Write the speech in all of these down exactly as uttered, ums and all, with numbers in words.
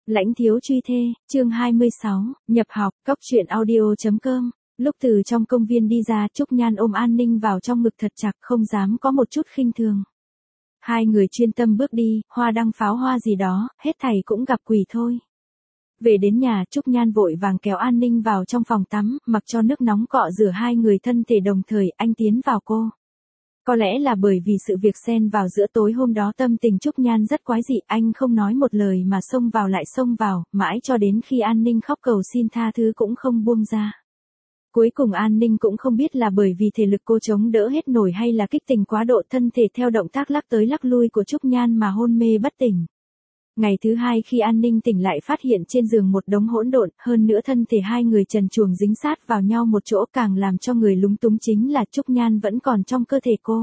Lãnh thiếu truy thê, chương hai mươi sáu, nhập học, cóc truyện audio chấm com. Lúc từ trong công viên đi ra, Trúc Nhan ôm An Ninh vào trong ngực thật chặt, không dám có một chút khinh thường. Hai người chuyên tâm bước đi, hoa đăng pháo hoa gì đó, hết thảy cũng gặp quỷ thôi. Về đến nhà, Trúc Nhan vội vàng kéo An Ninh vào trong phòng tắm, mặc cho nước nóng cọ rửa hai người thân thể đồng thời, anh tiến vào cô. Có lẽ là bởi vì sự việc xen vào giữa tối hôm đó tâm tình Trúc Nhan rất quái dị, anh không nói một lời mà xông vào lại xông vào, mãi cho đến khi An Ninh khóc cầu xin tha thứ cũng không buông ra. Cuối cùng An Ninh cũng không biết là bởi vì thể lực cô chống đỡ hết nổi hay là kích tình quá độ, thân thể theo động tác lắc tới lắc lui của Trúc Nhan mà hôn mê bất tỉnh. Ngày thứ hai khi An Ninh tỉnh lại phát hiện trên giường một đống hỗn độn, hơn nữa thân thể hai người trần truồng dính sát vào nhau một chỗ, càng làm cho người lúng túng chính là Trúc Nhan vẫn còn trong cơ thể cô.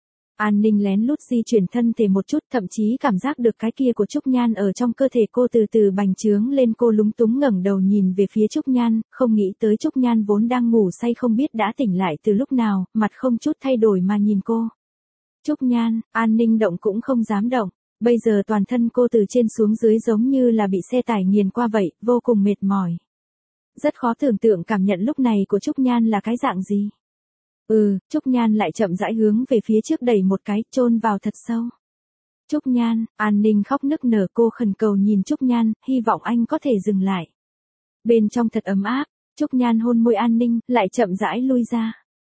An Ninh lén lút di chuyển thân thể một chút, thậm chí cảm giác được cái kia của Trúc Nhan ở trong cơ thể cô từ từ bành trướng lên, cô lúng túng ngẩng đầu nhìn về phía Trúc Nhan, không nghĩ tới Trúc Nhan vốn đang ngủ say không biết đã tỉnh lại từ lúc nào, mặt không chút thay đổi mà nhìn cô. Trúc Nhan, An Ninh động cũng không dám động. Bây giờ toàn thân cô từ trên xuống dưới giống như là bị xe tải nghiền qua vậy, vô cùng mệt mỏi. Rất khó tưởng tượng cảm nhận lúc này của Trúc Nhan là cái dạng gì. Ừ, Trúc Nhan lại chậm rãi hướng về phía trước đẩy một cái, chôn vào thật sâu. Trúc Nhan, An Ninh khóc nức nở, cô khẩn cầu nhìn Trúc Nhan, hy vọng anh có thể dừng lại. Bên trong thật ấm áp, Trúc Nhan hôn môi An Ninh, lại chậm rãi lui ra.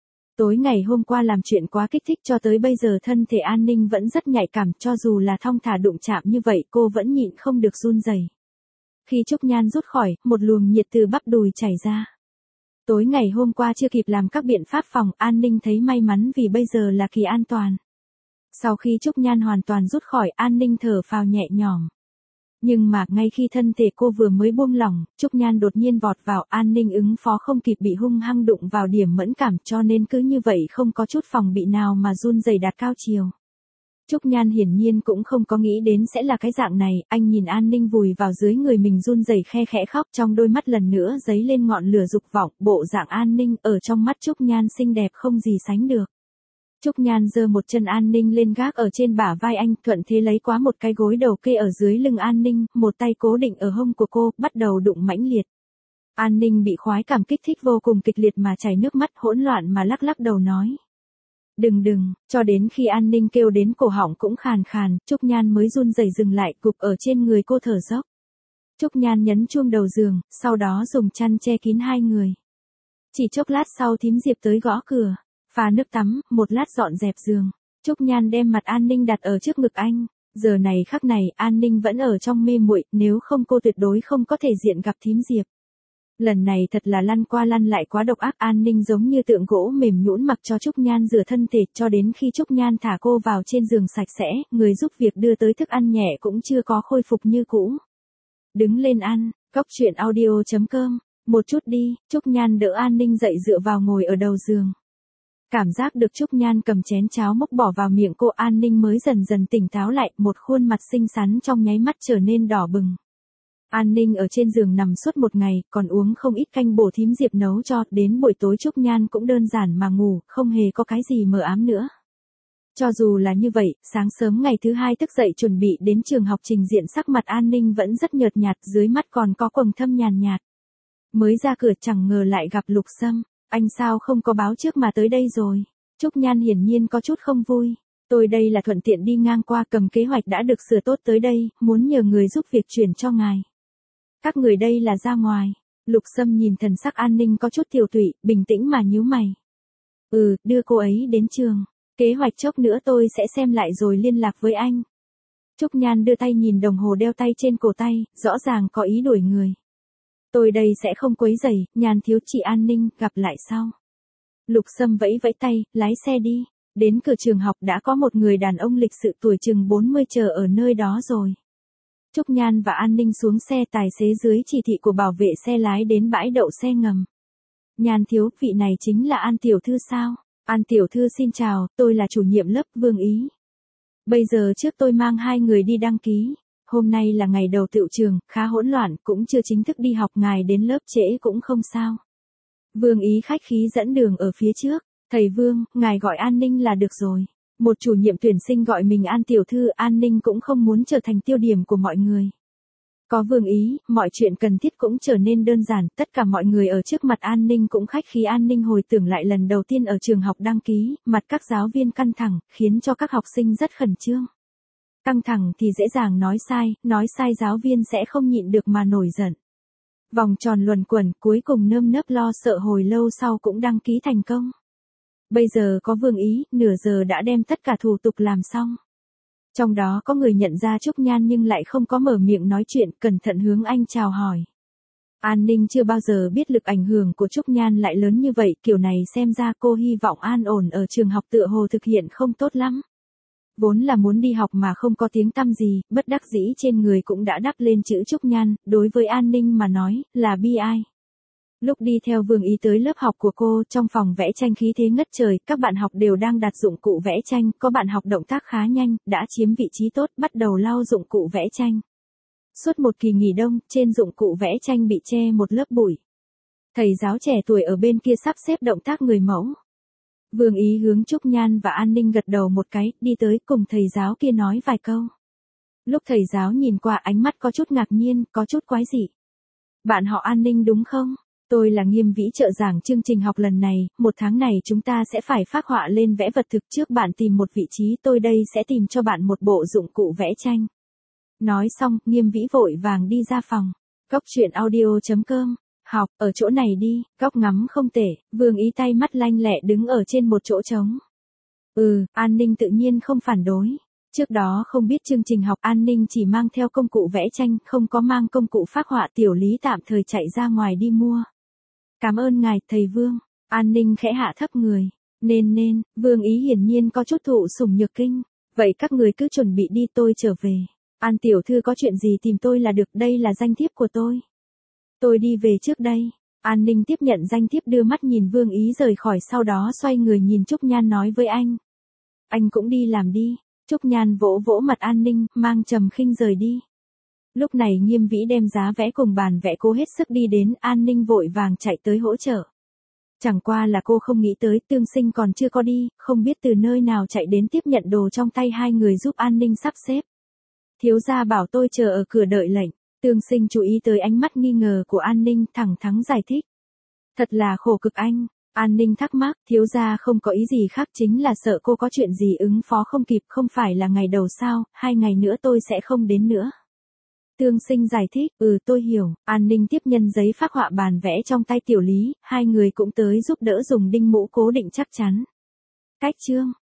Tối ngày hôm qua làm chuyện quá kích thích cho tới bây giờ thân thể An Ninh vẫn rất nhạy cảm, cho dù là thong thả đụng chạm như vậy cô vẫn nhịn không được run rẩy. Khi Trúc Nhan rút khỏi, một luồng nhiệt từ bắp đùi chảy ra. Tối ngày hôm qua chưa kịp làm các biện pháp phòng, An Ninh thấy may mắn vì bây giờ là kỳ an toàn. Sau khi Trúc Nhan hoàn toàn rút khỏi, An Ninh thở phào nhẹ nhõm. Nhưng mà, ngay khi thân thể cô vừa mới buông lỏng, Trúc Nhan đột nhiên vọt vào, An Ninh ứng phó không kịp bị hung hăng đụng vào điểm mẫn cảm, cho nên cứ như vậy không có chút phòng bị nào mà run rẩy đạt cao chiều. Trúc Nhan hiển nhiên cũng không có nghĩ đến sẽ là cái dạng này, anh nhìn An Ninh vùi vào dưới người mình run rẩy khe khẽ khóc, trong đôi mắt lần nữa dấy lên ngọn lửa dục vọng, bộ dạng An Ninh ở trong mắt Trúc Nhan xinh đẹp không gì sánh được. Trúc Nhan giơ một chân An Ninh lên gác ở trên bả vai anh, thuận thế lấy quá một cái gối đầu kê ở dưới lưng An Ninh, một tay cố định ở hông của cô, bắt đầu đụng mãnh liệt. An Ninh bị khoái cảm kích thích vô cùng kịch liệt mà chảy nước mắt, hỗn loạn mà lắc lắc đầu nói. Đừng đừng, cho đến khi An Ninh kêu đến cổ họng cũng khàn khàn, Trúc Nhan mới run rẩy dừng lại, gục ở trên người cô thở dốc. Trúc Nhan nhấn chuông đầu giường, sau đó dùng chăn che kín hai người. Chỉ chốc lát sau thím Diệp tới gõ cửa. Pha nước tắm, một lát dọn dẹp giường. Trúc Nhan đem mặt An Ninh đặt ở trước ngực anh. Giờ này khắc này, An Ninh vẫn ở trong mê muội, nếu không cô tuyệt đối không có thể diện gặp thím Diệp. Lần này thật là lăn qua lăn lại quá độc ác, An Ninh giống như tượng gỗ mềm nhũn mặc cho Trúc Nhan rửa thân thể, cho đến khi Trúc Nhan thả cô vào trên giường sạch sẽ, người giúp việc đưa tới thức ăn nhẹ cũng chưa có khôi phục như cũ. Đứng lên ăn, cóc truyện audio chấm com, một chút đi, Trúc Nhan đỡ An Ninh dậy dựa vào ngồi ở đầu giường. Cảm giác được Trúc Nhan cầm chén cháo múc bỏ vào miệng cô, An Ninh mới dần dần tỉnh táo lại, một khuôn mặt xinh xắn trong nháy mắt trở nên đỏ bừng. An Ninh ở trên giường nằm suốt một ngày, còn uống không ít canh bổ thím Diệp nấu cho, đến buổi tối Trúc Nhan cũng đơn giản mà ngủ, không hề có cái gì mờ ám nữa. Cho dù là như vậy, sáng sớm ngày thứ hai thức dậy chuẩn bị đến trường học trình diện, sắc mặt An Ninh vẫn rất nhợt nhạt, dưới mắt còn có quầng thâm nhàn nhạt. Mới ra cửa chẳng ngờ lại gặp Lục Sâm. Anh sao không có báo trước mà tới đây rồi? Trúc Nhan hiển nhiên có chút không vui. Tôi đây là thuận tiện đi ngang qua, cầm kế hoạch đã được sửa tốt tới đây, muốn nhờ người giúp việc chuyển cho ngài. Các người đây là ra ngoài. Lục Sâm nhìn thần sắc An Ninh có chút tiều tụy, bình tĩnh mà nhíu mày. Ừ, đưa cô ấy đến trường. Kế hoạch chốc nữa tôi sẽ xem lại rồi liên lạc với anh. Trúc Nhan đưa tay nhìn đồng hồ đeo tay trên cổ tay, rõ ràng có ý đuổi người. Tôi đây sẽ không quấy rầy, Nhan thiếu chị An Ninh, gặp lại sau. Lục Sâm vẫy vẫy tay, lái xe đi. Đến cửa trường học đã có một người đàn ông lịch sự tuổi chừng bốn mươi chờ ở nơi đó rồi. Trúc Nhan và An Ninh xuống xe, tài xế dưới chỉ thị của bảo vệ xe lái đến bãi đậu xe ngầm. Nhan thiếu, vị này chính là An tiểu thư sao? An tiểu thư xin chào, tôi là chủ nhiệm lớp Vương Ý. Bây giờ trước tôi mang hai người đi đăng ký. Hôm nay là ngày đầu tựu trường, khá hỗn loạn, cũng chưa chính thức đi học, ngài đến lớp trễ cũng không sao. Vương Ý khách khí dẫn đường ở phía trước. Thầy Vương, ngài gọi An Ninh là được rồi. Một chủ nhiệm tuyển sinh gọi mình An tiểu thư, An Ninh cũng không muốn trở thành tiêu điểm của mọi người. Có Vương Ý, mọi chuyện cần thiết cũng trở nên đơn giản, tất cả mọi người ở trước mặt An Ninh cũng khách khí. An Ninh hồi tưởng lại lần đầu tiên ở trường học đăng ký, mặt các giáo viên căng thẳng, khiến cho các học sinh rất khẩn trương. Căng thẳng thì dễ dàng nói sai, nói sai giáo viên sẽ không nhịn được mà nổi giận. Vòng tròn luẩn quẩn, cuối cùng nơm nớp lo sợ hồi lâu sau cũng đăng ký thành công. Bây giờ có Vương Ý, nửa giờ đã đem tất cả thủ tục làm xong. Trong đó có người nhận ra Trúc Nhan nhưng lại không có mở miệng nói chuyện, cẩn thận hướng anh chào hỏi. An Ninh chưa bao giờ biết lực ảnh hưởng của Trúc Nhan lại lớn như vậy, kiểu này xem ra cô hy vọng an ổn ở trường học tựa hồ thực hiện không tốt lắm. Vốn là muốn đi học mà không có tiếng tăm gì, bất đắc dĩ trên người cũng đã đắp lên chữ Trúc Nhan, đối với An Ninh mà nói, là bi ai. Lúc đi theo Vương Ý tới lớp học của cô, trong phòng vẽ tranh khí thế ngất trời, các bạn học đều đang đặt dụng cụ vẽ tranh, có bạn học động tác khá nhanh, đã chiếm vị trí tốt, bắt đầu lau dụng cụ vẽ tranh. Suốt một kỳ nghỉ đông, trên dụng cụ vẽ tranh bị che một lớp bụi. Thầy giáo trẻ tuổi ở bên kia sắp xếp động tác người mẫu. Vương Ý hướng Trúc Nhan và An Ninh gật đầu một cái, đi tới cùng thầy giáo kia nói vài câu. Lúc thầy giáo nhìn qua ánh mắt có chút ngạc nhiên, có chút quái dị. Bạn họ An Ninh đúng không? Tôi là Nghiêm Vĩ trợ giảng chương trình học lần này, một tháng này chúng ta sẽ phải phác họa lên vẽ vật thực trước bạn tìm một vị trí, tôi đây sẽ tìm cho bạn một bộ dụng cụ vẽ tranh. Nói xong, Nghiêm Vĩ vội vàng đi ra phòng. Cóc truyện audio chấm com, học, ở chỗ này đi, Cóc ngắm không tệ, Vương Ý tay mắt lanh lẹ đứng ở trên một chỗ trống. Ừ, An Ninh tự nhiên không phản đối. Trước đó không biết chương trình học, An Ninh chỉ mang theo công cụ vẽ tranh, không có mang công cụ phác họa. Tiểu Lý tạm thời chạy ra ngoài đi mua. Cảm ơn ngài, thầy Vương. An Ninh khẽ hạ thấp người. Nên nên, Vương Ý hiển nhiên có chút thụ sủng nhược kinh. Vậy các người cứ chuẩn bị đi, tôi trở về. An tiểu thư có chuyện gì tìm tôi là được, đây là danh thiếp của tôi. Tôi đi về trước đây. An Ninh tiếp nhận danh thiếp đưa mắt nhìn Vương Ý rời khỏi, sau đó xoay người nhìn Trúc Nhan nói với anh. Anh cũng đi làm đi. Trúc Nhan vỗ vỗ mặt An Ninh, mang trầm khinh rời đi. Lúc này Nghiêm Vĩ đem giá vẽ cùng bàn vẽ cố hết sức đi đến, An Ninh vội vàng chạy tới hỗ trợ. Chẳng qua là cô không nghĩ tới Tương Sinh còn chưa có đi, không biết từ nơi nào chạy đến tiếp nhận đồ trong tay hai người giúp An Ninh sắp xếp. Thiếu gia bảo tôi chờ ở cửa đợi lệnh. Tương Sinh chú ý tới ánh mắt nghi ngờ của An Ninh, thẳng thắn giải thích. Thật là khổ cực anh. An Ninh thắc mắc, thiếu gia không có ý gì khác, chính là sợ cô có chuyện gì ứng phó không kịp, không phải là ngày đầu sao, hai ngày nữa tôi sẽ không đến nữa. Tương Sinh giải thích, ừ tôi hiểu. An Ninh tiếp nhận giấy phác họa bàn vẽ trong tay Tiểu Lý, hai người cũng tới giúp đỡ dùng đinh mũ cố định chắc chắn. Cách chương